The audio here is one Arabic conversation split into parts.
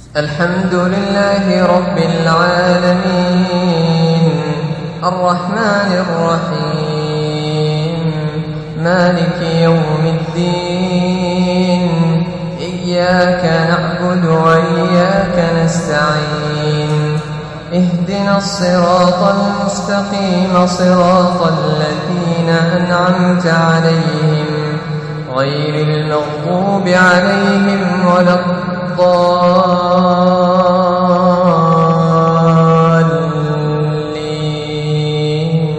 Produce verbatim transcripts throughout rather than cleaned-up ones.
الحمد لله رب العالمين الرحمن الرحيم مالك يوم الدين إياك نعبد وإياك نستعين اهدنا الصراط المستقيم صراط الذين أنعمت عليهم غير المغضوب عليهم ولا الضالين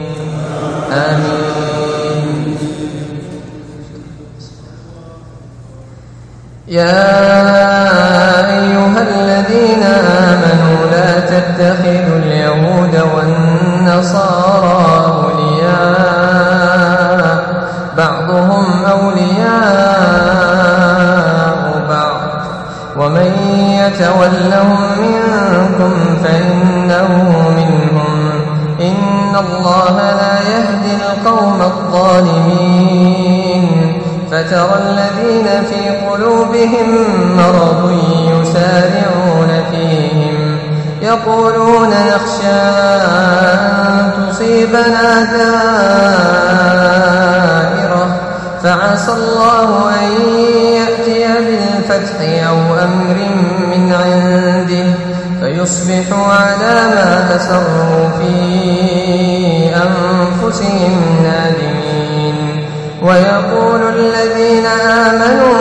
آمين. يا أيها الذين آمنوا لا تتخذوا اليهود والنصارى أولياء بعضهم أولياء بعض ومن يتولهم منكم فإنه منهم إن الله لا يهدي القوم الظالمين. فترى الذين في قلوبهم مرض يسارعون فيهم يقولون نخشى أن تصيبنا دائرة فعسى الله أن يأتي بالفتح أو أمر من عنده فيصبحوا على ما أسروا في أنفسهم نادمين. ويقول الذين آمنوا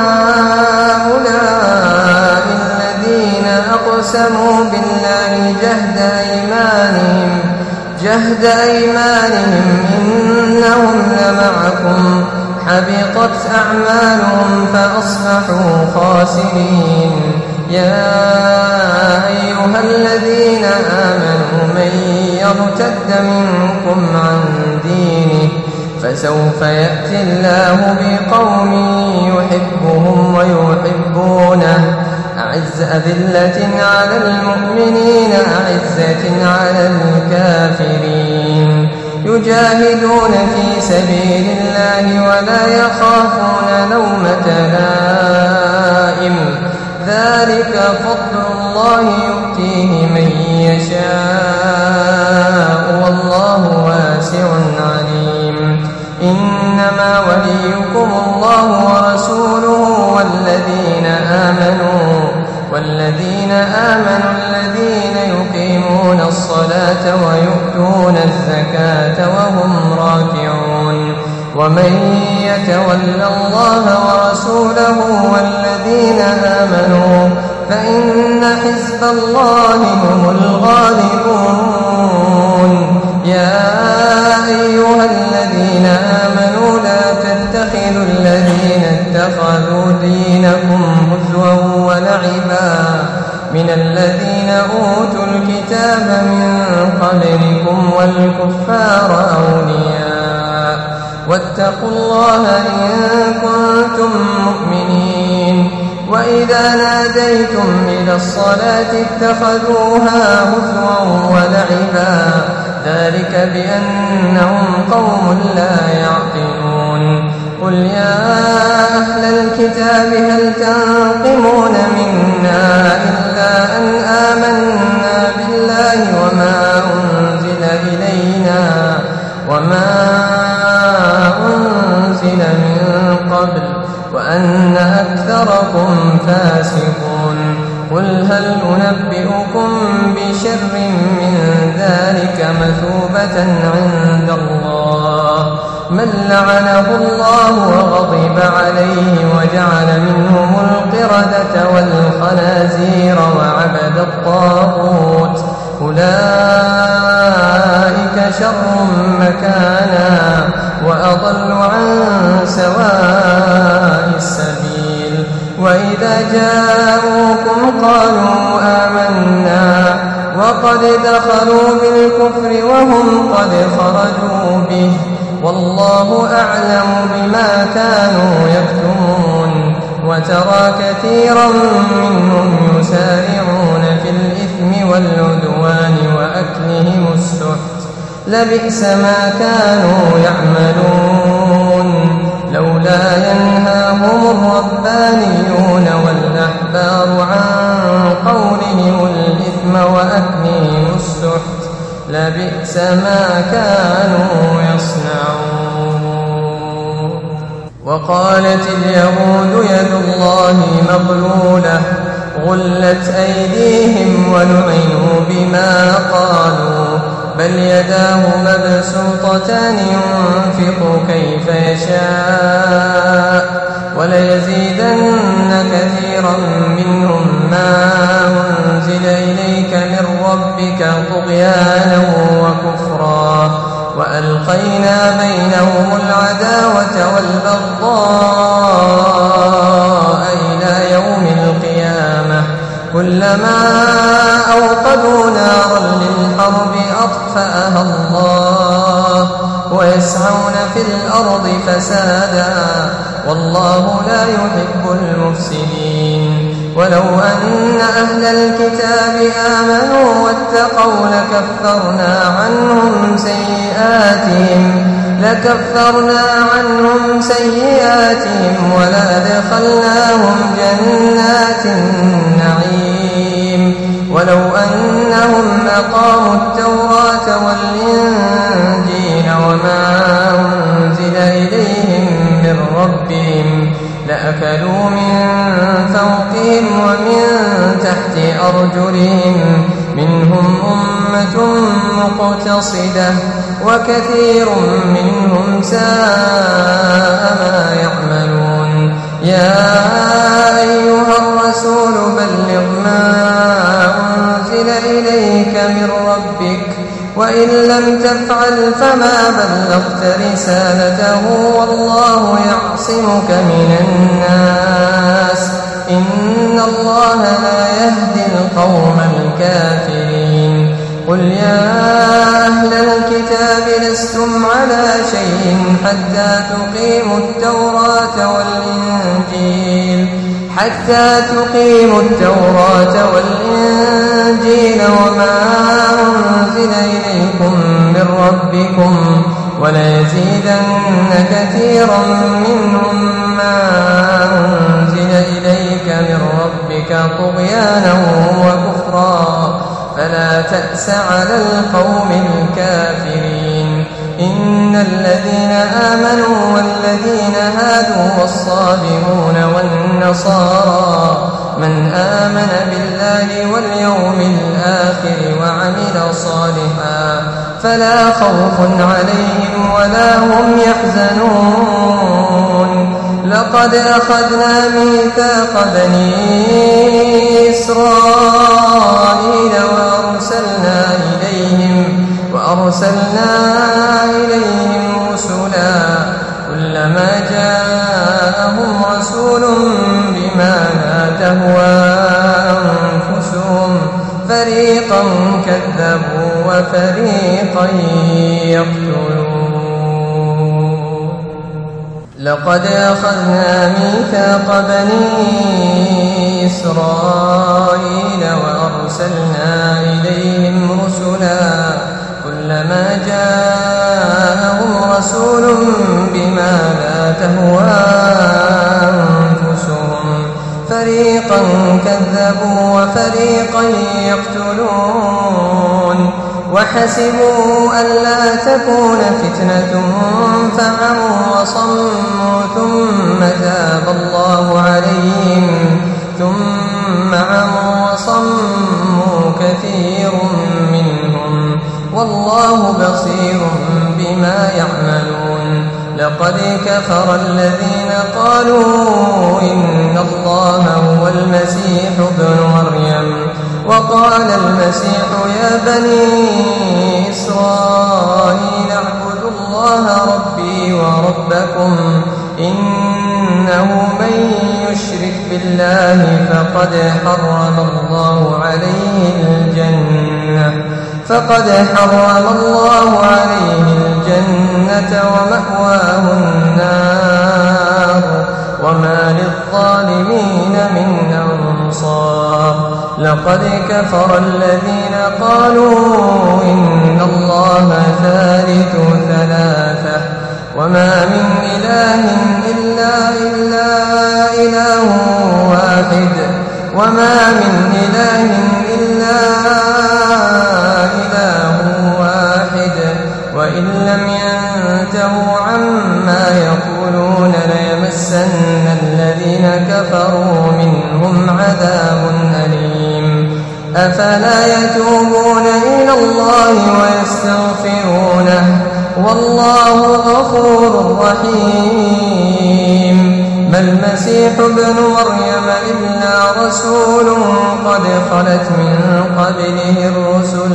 أهؤلاء الذين أقسموا بالله جهد أيمانهم جهد أيمانهم إنهم لمعكم حبطت أعمالهم فأصبحوا خاسرين. يا أيها الذين آمنوا من يرتد منكم عن دينه فسوف يأتي الله بقوم يحبهم ويحبونه أعز أذلة على المؤمنين أعزة على الكافرين يجاهدون في سبيل الله ولا يخافون لومة لائم ذلك فضل الله يؤتيه من يشاء والله واسع عليم. إنما وليكم الله ورسوله والذين آمنوا والذين آمنوا الذين يقيمون الصلاة ويؤتون الزكاة وهم راكعون. ومن يتول الله ورسوله والذين آمنوا فإن حزب الله هم الغالبون. يا أيها الذين آمنوا لا تتخذوا الذين اتخذوا دينكم هزوا ولعبا من الذين أوتوا الكتاب من قبلكم والكفار أولياء واتقوا الله إن كنتم مؤمنين. وإذا ناديتم إلى الصلاة اتخذوها هزوا ولعبا ذلك بأنهم قوم لا يعقلون. قل يا أهل الكتاب هل تنقمون منا إلا أن آمنا بالله وما أنزل إلينا وما أنزل من قبل وأن أكثركم فاسقون. قل هل أنبئكم بشر من ذلك مثوبة عند الله من لعنه الله وغضب عليه وجعل منهم القردة والخنازير وعبد الطاغوت أولئك شر مكانا وأضل عن سواء السبيل. وإذا جاءوكم قالوا آمنا وقد دخلوا بالكفر وهم قد خرجوا به والله أعلم بما كانوا يكتمون. وترى كثيرا منهم يسارعون في الإثم والعدوان وأكلهم السحت لبئس ما كانوا يعملون. لولا ينهاهم الربانيون والأحبار عن قولهم الإثم وأكلهم السحت لبئس ما كانوا يصنعون. وقالت اليهود يد الله مغلولة غلت أيديهم ولعنوا بما قالوا بل يداه مبسوطتان ينفق كيف يشاء وليزيدن كثيرا منهم ما أنزل إليك من ربك طغيانا وكفرا وألقينا بينهم العداوة والبغضاء إلى يوم القيامة كلما أوقدوا نارا للحرب أطفأها الله ويسعون في الأرض فسادا والله لا يحب المفسدين. ولو أن أهل الكتاب آمنوا واتقوا لكفرنا عنهم سيئاتهم لكفرنا عنهم سيئاتهم ولأدخلناهم جنات النعيم ولو أنهم أقاموا التوراة والإنجيل وما أنزل إليهم من ربهم لأكلوا من فوقهم ومن تحت أرجلهم منهم أمة مقتصدة وكثير منهم ساء ما يعملون. يا أيها الرسول بلغ ما أنزل إليك من ربك وإن لم تفعل فما بلغت رسالته والله يعصمك من الناس إن الله لا يهدي القوم الكافرين. قل يا أهل الكتاب لستم على شيء حتى تقيموا التوراة والإنجيل حتى تقيموا التوراة والإنجيل وما أنزل إليكم من ربكم وليزيدن كثيرا منهم ما أنزل إليك من ربك طغيانا وكفرا فلا تأس على القوم الكافرين. إن الذين آمنوا والذين هادوا والصابئون والنصارى من آمن بالله واليوم الآخر وعمل صالحا فلا خوف عليهم ولا هم يحزنون. لقد أخذنا ميثاق بني إسرائيل وأرسلنا إليهم وأرسلنا إليهم رسلا كلما جاءهم رسول بما لا تهوى أنفسهم فريقا كذبوا وفريقا يقتلون. لقد أخذنا ميثاق بني إسرائيل وأرسلنا إليهم رسلا كلما جاءهم رسول بما لا تهوى أنفسهم فريقا كذبوا وفريقا يقتلون. وحسبوا ألا تكون فتنة فعموا وصموا ثم تاب الله عليهم ثم عموا وصموا كثير منهم والله بصير بما يعملون. لقد كفر الذين قالوا إن الله هو المسيح ابن مريم وقال المسيح يا بني إسرائيل اعبدوا الله ربي وربكم إنه من يشرك بالله فقد حرم الله عليه الجنة فقد حرم الله عليه الجنة ومأواه النار وما للظالمين من أنصار. لقد كفر الذين قالوا إن الله ثالث ثلاثة وما من إله إلا إلا إله واحد وما من إله إلا إله واحد وإن لم ينتهوا عما يقولون ليمسن الذين كفروا منهم عذاب أليم أفلا يتوبون إلى الله ويستغفرونه والله غفور رحيم ما المسيح ابن مريم إلا رسول قد خلت من قبله الرسل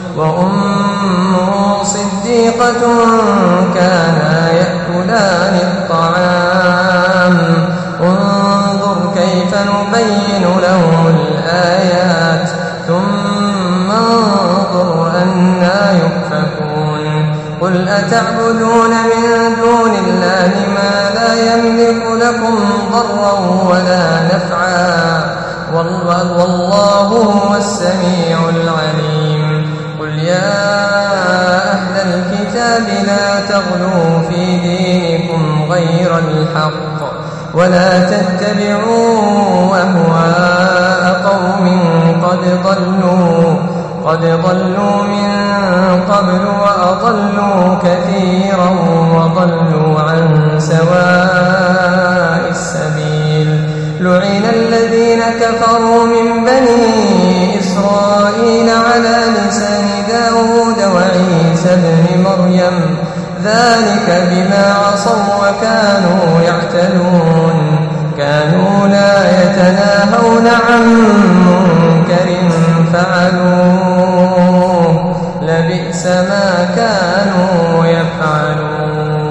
وأمه صديقة كانا يأكلان الطعام انظر كيف نبين لهم الآيات ثم انظر أنا يؤفكون قل أتعبدون من دون الله ما لا يملك لكم ضرا ولا نفعا والله هو السميع العليم قل يا أهل الكتاب لا تغلوا في دينكم غير الحق ولا تتبعوا أهواء قوم قد ضلوا قد ضلوا من قبل وأضلوا كثيرا وضلوا عن سواء السبيل لعن الذين كفروا من بني إسرائيل على لسان داود وعيسى بن مريم ذلك بما عصوا وكانوا يعتدون كانوا لا يتناهون عن منكر فعلوه لبئس ما كانوا يفعلون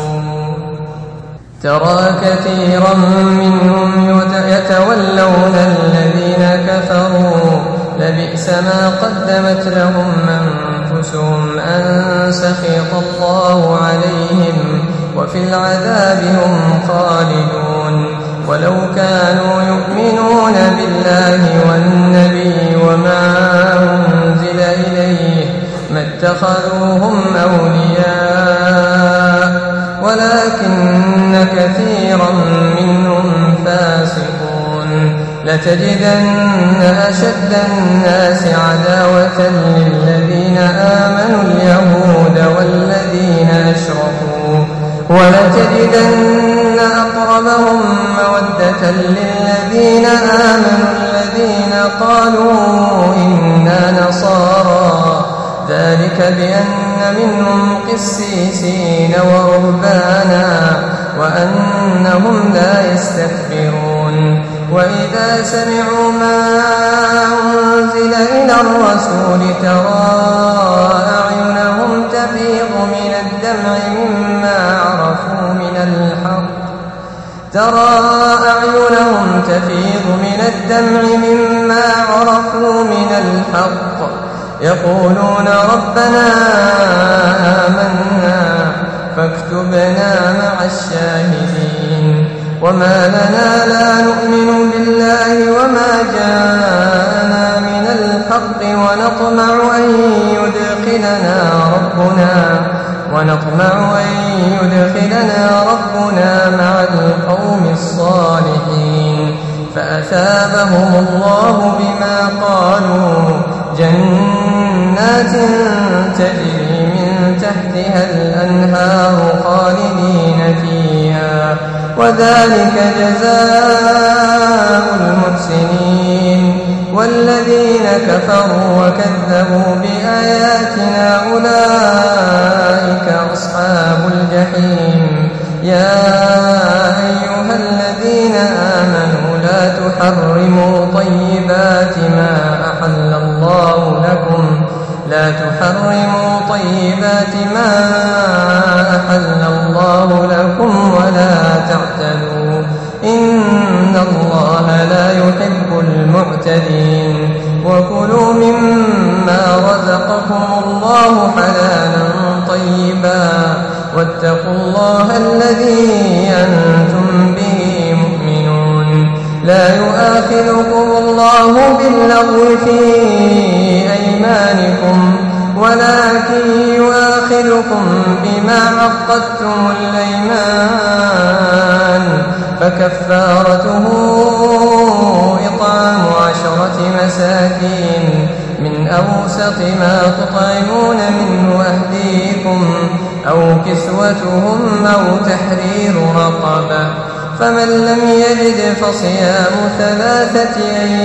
ترى كثيرا منهم يتولون الذين كفروا لبئس ما قدمت لهم أنفسهم أن سخط الله عليهم وفي العذاب هم خالدون ولو كانوا يؤمنون بالله والنبي وما أنزل إليه ما اتخذوهم أولياء ولكن كثيرا منهم فاسقون لتجدن أشد الناس عداوة للذين آمنوا اليهود والذين أشركوا ولتجدن أقربهم مودة للذين آمنوا الذين قالوا إنا نصارى ذلك بأن منهم قسيسين ورهبانا وأنهم لا يستكبرون وإذا سمعوا ما أنزل إلى الرسول ترى أعينهم تفيض من الدمع مما عرفوا من الحق ترى أعينهم تفيض من الدمع مما عرفوا من الحق يقولون ربنا آمنا فاكتبنا مع الشاهدين وما لنا لا نؤمن بالله وما جاءنا من الحق ونطمع أن يدخلنا ربنا ونطمع أن يدخلنا ربنا مع القوم الصالحين فأثابهم الله بما قالوا جنات تجري من تحتها الأنهار خالدين فيها وذلك جزاء المحسنين والذين كفروا وكذبوا بآياتنا أولئك أصحاب الجحيم يا أيها الذين آمنوا لا تحرموا طيبات ما أحل الله لكم لا تحرموا طيبات ما أحل الله لكم ولا تعتدوا إن الله لا يحب المعتدين وكلوا مما رزقكم الله حلالا طيبا واتقوا الله الذي أنتم به مؤمنون لا يؤاخذكم الله باللغو في أيمانكم ولكن يؤاخذكم بما عقدتم الأيمان فكفارته طعام عشرة مساكين من أوسط ما تطعمون منه أهليكم أو كسوتهم أو تحرير رقبة، فمن لم يجد فصيام ثلاثة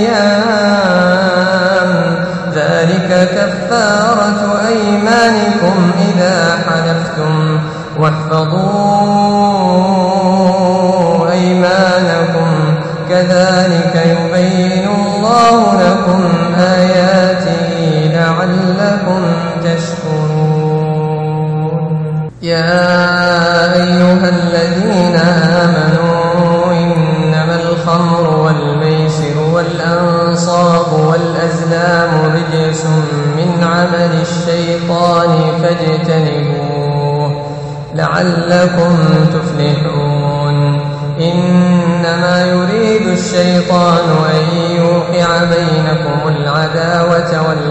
أيام ذلك كفارة أيمانكم إذا حلفتم، واحفظوا أيمانكم كذلك يبين الله لكم آياته لعلكم تشكرون. يا أيها الذين آمنوا إنما الخمر والميسر والأنصاب والأزلام رجس من عمل الشيطان فاجتنبوه لعلكم تفلحون. إنما يريد الشيطان أن يوقع بينكم العداوة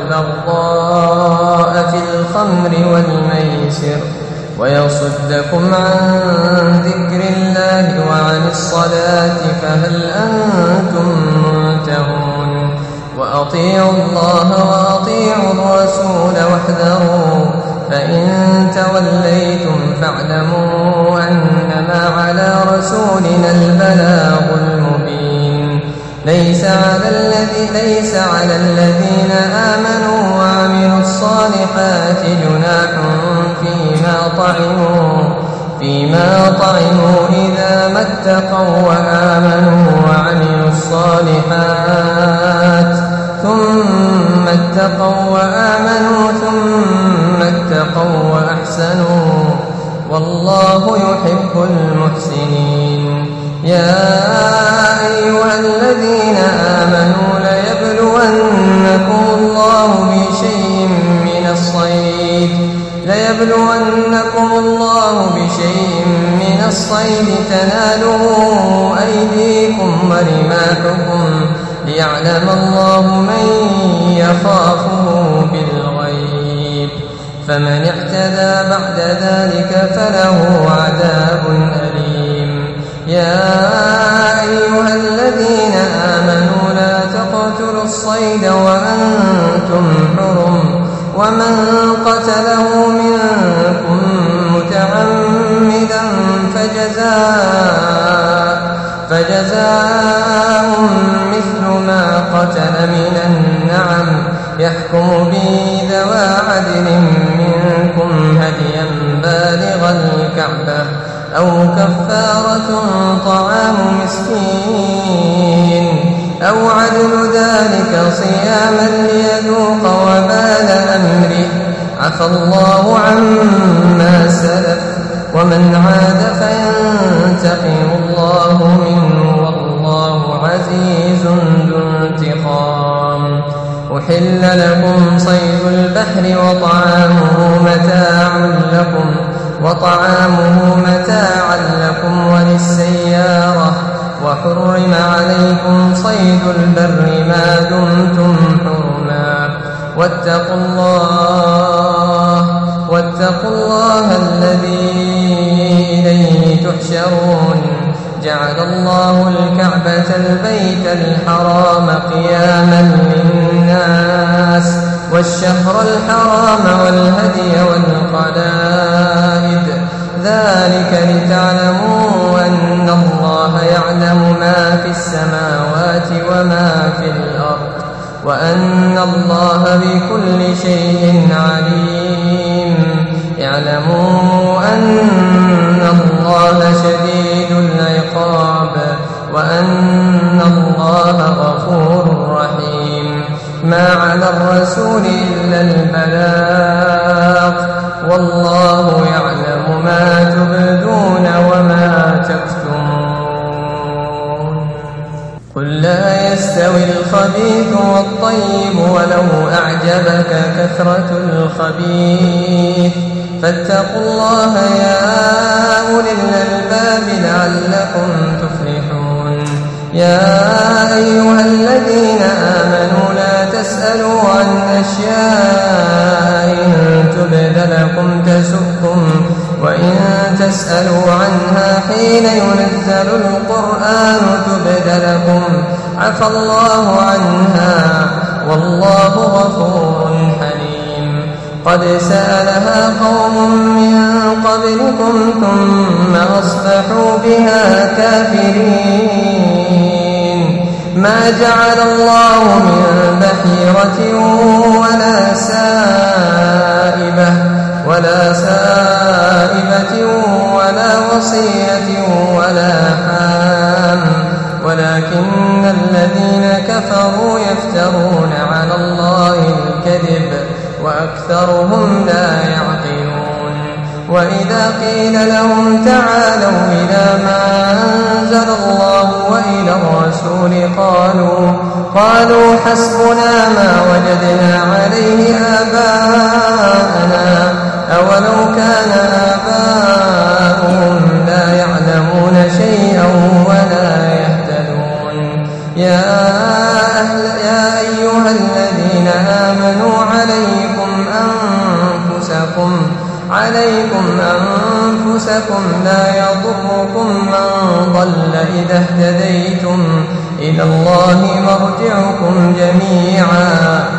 والبغضاء في الخمر والميسر ويصدكم عن ذكر الله وعن الصلاة فهل أنتم منتهون. وأطيعوا الله وأطيعوا الرسول واحذروا، فإن توليتم فاعلموا أنما على رسولنا البلاغ المبين. ليس على, الذي ليس على الذين آمنوا وعملوا الصالحات جناح فيما طعموا, فيما طعموا إذا ما اتقوا وآمنوا وعملوا الصالحات ثم اتقوا وآمنوا ثم اتقوا وأحسنوا والله يحب المحسنين. يا أيها الذين آمنوا ليبلونكم الله بشيء من الصيد ليبلونكم الله بشيء من الصيد تناله أيديكم ورماحكم ليعلم الله من يخافه بالغيب، فمن اعتدى بعد ذلك فله عذاب أليم. يا أيها الذين آمنوا لا تقتلوا الصيد وأنتم حرم، ومن قتله منكم متعمدا فجزاء فجزاء مثل ما قتل من النعم يحكم به ذوى عدل منكم هديا بالغ الكعبة أو كفارة طعام مسكين أو عدل ذلك صياما ليذوق وبال أمره، عفى الله عما سلف ومن عاد فينتقم الله منه والله عزيز ذو انتقام. أحل لكم صيد البحر وطعامه متاع لكم وطعامه متاعا لكم وللسيارة، وحرم عليكم صيد البر ما دمتم حرما، واتقوا الله واتقوا الله الذي إليه تحشرون. جعل الله الكعبة البيت الحرام قياما للناس والشهر الحرام والهدي والقلائد، ذلك لتعلموا أن الله يعلم ما في السماوات وما في الأرض وأن الله بكل شيء عليم. اعلموا أن الله شديد العقاب وأن الله غفور رحيم. ما على الرسول إلا البلاغ والله يعلم ما تبدون وما تكتمون. قل لا يستوي الخبيث والطيب ولو أعجبك كثرة الخبيث، فاتقوا الله يا أولي الألباب لعلكم تفلحون. يا أيها الذين آمنوا لا تسألوا عن أشياء إن تبد لكم تسؤكم وإن تسألوا عنها حين ينزل القرآن تبد لكم عفى الله عنها والله غفور حليم. قد سألها قوم من قبلكم ثم أصبحوا بها كافرين. ما جعل الله من بحيرة ولا سائبة ولا سائبة ولا وصية ولا حام ولكن الذين كفروا يفترون على الله الكذب وأكثرهم لا يعقلون. وإذا قيل لهم تعالوا إلى ما أنزل الله وإلى الرسول قالوا قالوا حسبنا ما وجدنا عليه آباءنا أولو كان آباؤهم لا يعلمون شيئا ولا يهتدون. يا أهل يا أيها الذين آمنوا عليكم أنفسكم عليكم أنفسكم لا يضركم من ضل إذا اهتديتم إلى الله مرجعكم جميعا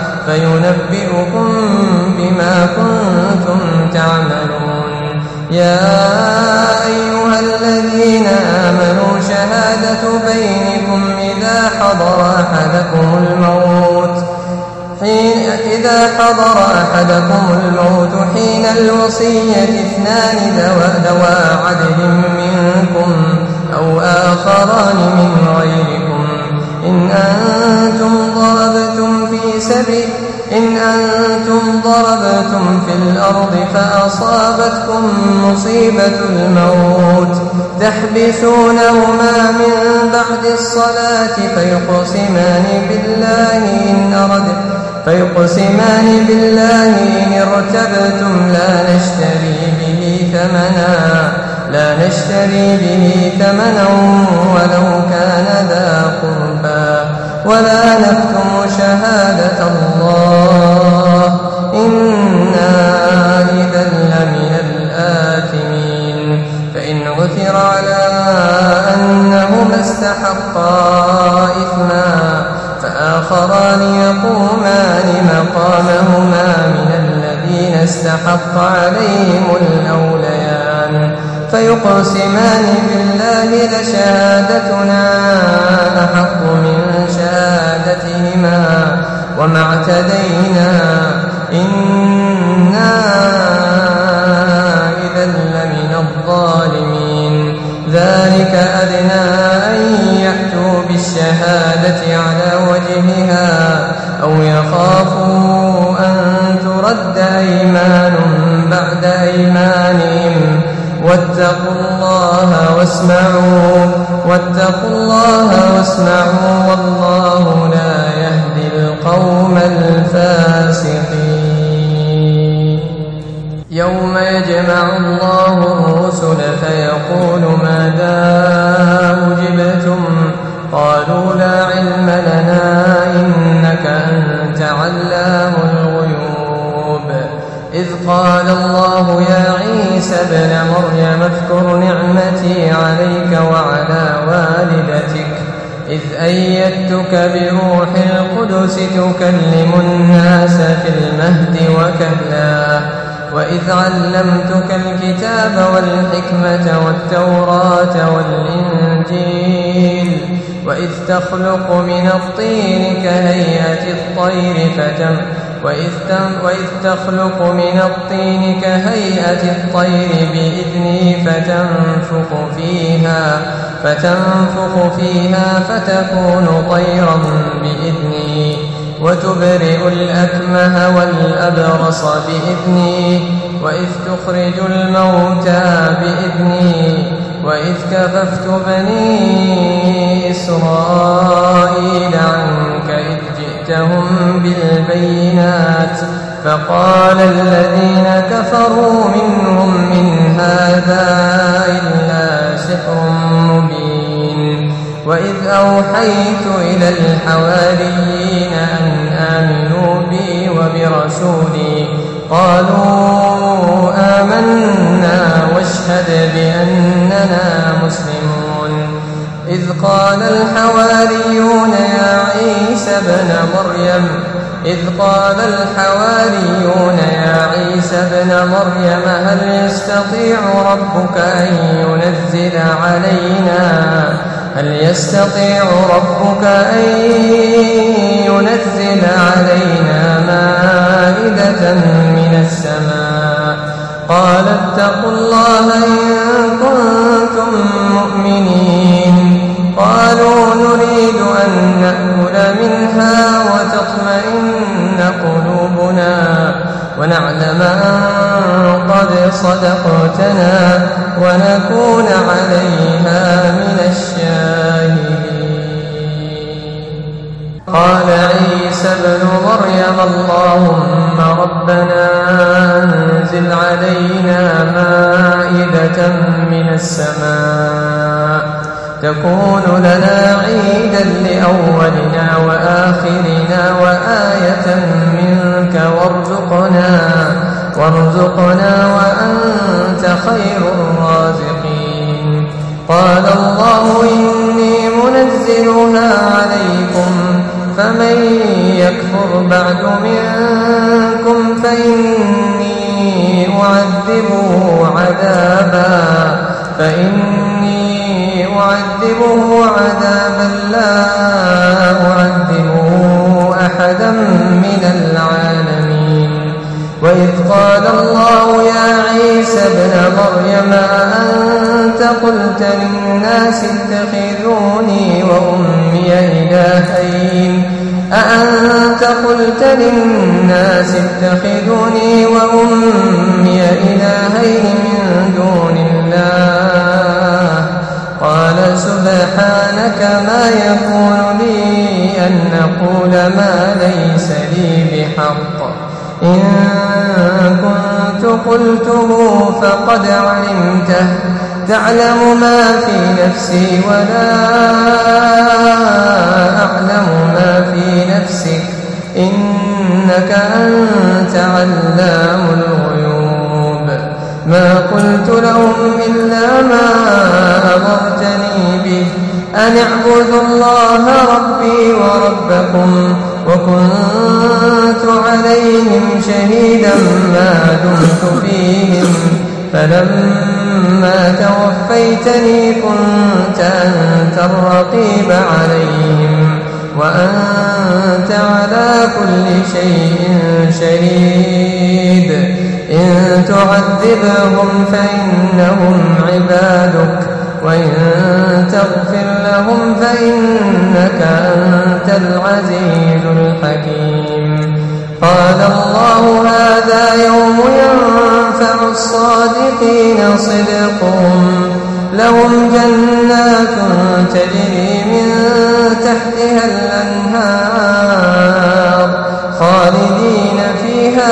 فينبئكم بما كنتم تعملون. يا أيها الذين آمنوا شهادة بينكم إذا حضر أحدكم الموت حين إذا حضر أحدكم الموت حين الوصية اثنان ذوى عدل منكم أو آخران من غيركم إن أنتم ضربتم في سبيل إن أنتم ضربتم في الأرض فأصابتكم مصيبة الموت تحبسونهما من بعد الصلاة فيقسمان بالله إن أرد فيقسمان بالله إن ارتبتم لا نشتري به ثمنا لا نشتري به ثمنا ولو كان ذا قربى ولا نكتم شهادة الله إنا إذا لمن الآثمين. فإن عثر على أنهما استحقا إثما فآخران يقومان مقامهما من الذين استحق عليهم الأوليان فيقسمان بالله لشهادتنا أحق من شهادتهما وما اعتدينا إنا إذا لمن الظالمين. ذلك أدنى أن يأتوا بالشهادة على وجهها أو يخافوا أن ترد أيمان بعد أيمانهم واتقوا الله واسمعوا واتقوا الله واسمعوا والله لا يهدي القوم الفاسقين. يوم يجمع الله الرسل فيقول ماذا أجبتم قالوا لا علم لنا إنك أنت علام الغيوب. إذ قال الله يا عيسى ابن مريم اذكر نعمتي عليك وعلى والدتك إذ أيدتك بروح القدس تكلم الناس في المهد وكهلا وإذ علمتك الكتاب والحكمة والتوراة والإنجيل وإذ تخلق من الطين كهيئة الطير فتم وإذ, وإذ تخلق من الطين كهيئة الطير بإذني فتنفخ فيها فتنفخ فيها فتكون طيرا بإذني وتبرئ الأكمه والأبرص بإذني وإذ تخرج الموتى بإذني وإذ كففت بني إسرائيل عنك إذ جئتهم بالبينات فقال الذين كفروا منهم إن هذا إلا سحر مبين. وإذ أوحيت إلى الحواريين أن آمنوا بي وبرسولي قالوا آمنا واشهد بأننا مسلمون. إذ قال الحواريون عيسى ابن مريم إذ قال الحواريون يا عيسى ابن مريم هل يستطيع ربك أن ينزل علينا هل يستطيع ربك أن ينزل علينا مائدة من السماء قال اتقوا الله إن كنتم مؤمنين قالوا نريد أن نأكل منها وتطمئن قلوبنا ونعلم أن قد صدقتنا ونكون عليها من الشاهدين قال عيسى ابن مريم اللهم ربنا أنزل علينا مائدة من السماء تكون لنا عيدا لأولنا وآخرنا وآية منك وارزقنا وارزقنا وأنت خير الرازقين قال الله إني منزلها عليكم فمن يكفر بعد منكم فإني أعذبه عذابا فإني أعذبه عذابا لا أعذبه أحدا من العالمين وإذ قال الله يا عيسى ابن مريم أأنت قلت للناس اتخذوني وأمي إلهين أأنت قلت للناس اتخذوني وأمي إلهين من دون الله قال سبحانك ما يكون لي أن أقول ما ليس لي بحق إن كنت قلته فقد علمته تعلم ما في نفسي ولا أعلم ما في نفسك إنك أنت علام الغيوب ما قلت لهم إلا ما أمرتني به أن اعبدوا الله ربي وربكم وكنت عليهم شهيدا ما دمت فيهم فلما توفيتني كنت أنت الرقيب عليهم وأنت على كل شيء شهيد إن تعذبهم فإنهم عبادك وإن تغفر لهم فإنك أنت العزيز الحكيم قال الله هذا يوم ينفع الصادقين صدقهم لهم جنات تجري من تحتها الأنهار خالدين فيها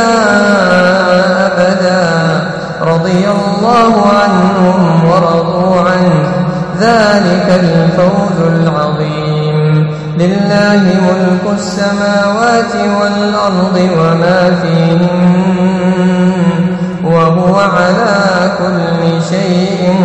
أبدا رضي الله عنهم ورضوا عنه ذلك الفوز العظيم لله ملك السماوات والأرض وما فيهن وهو على كل شيء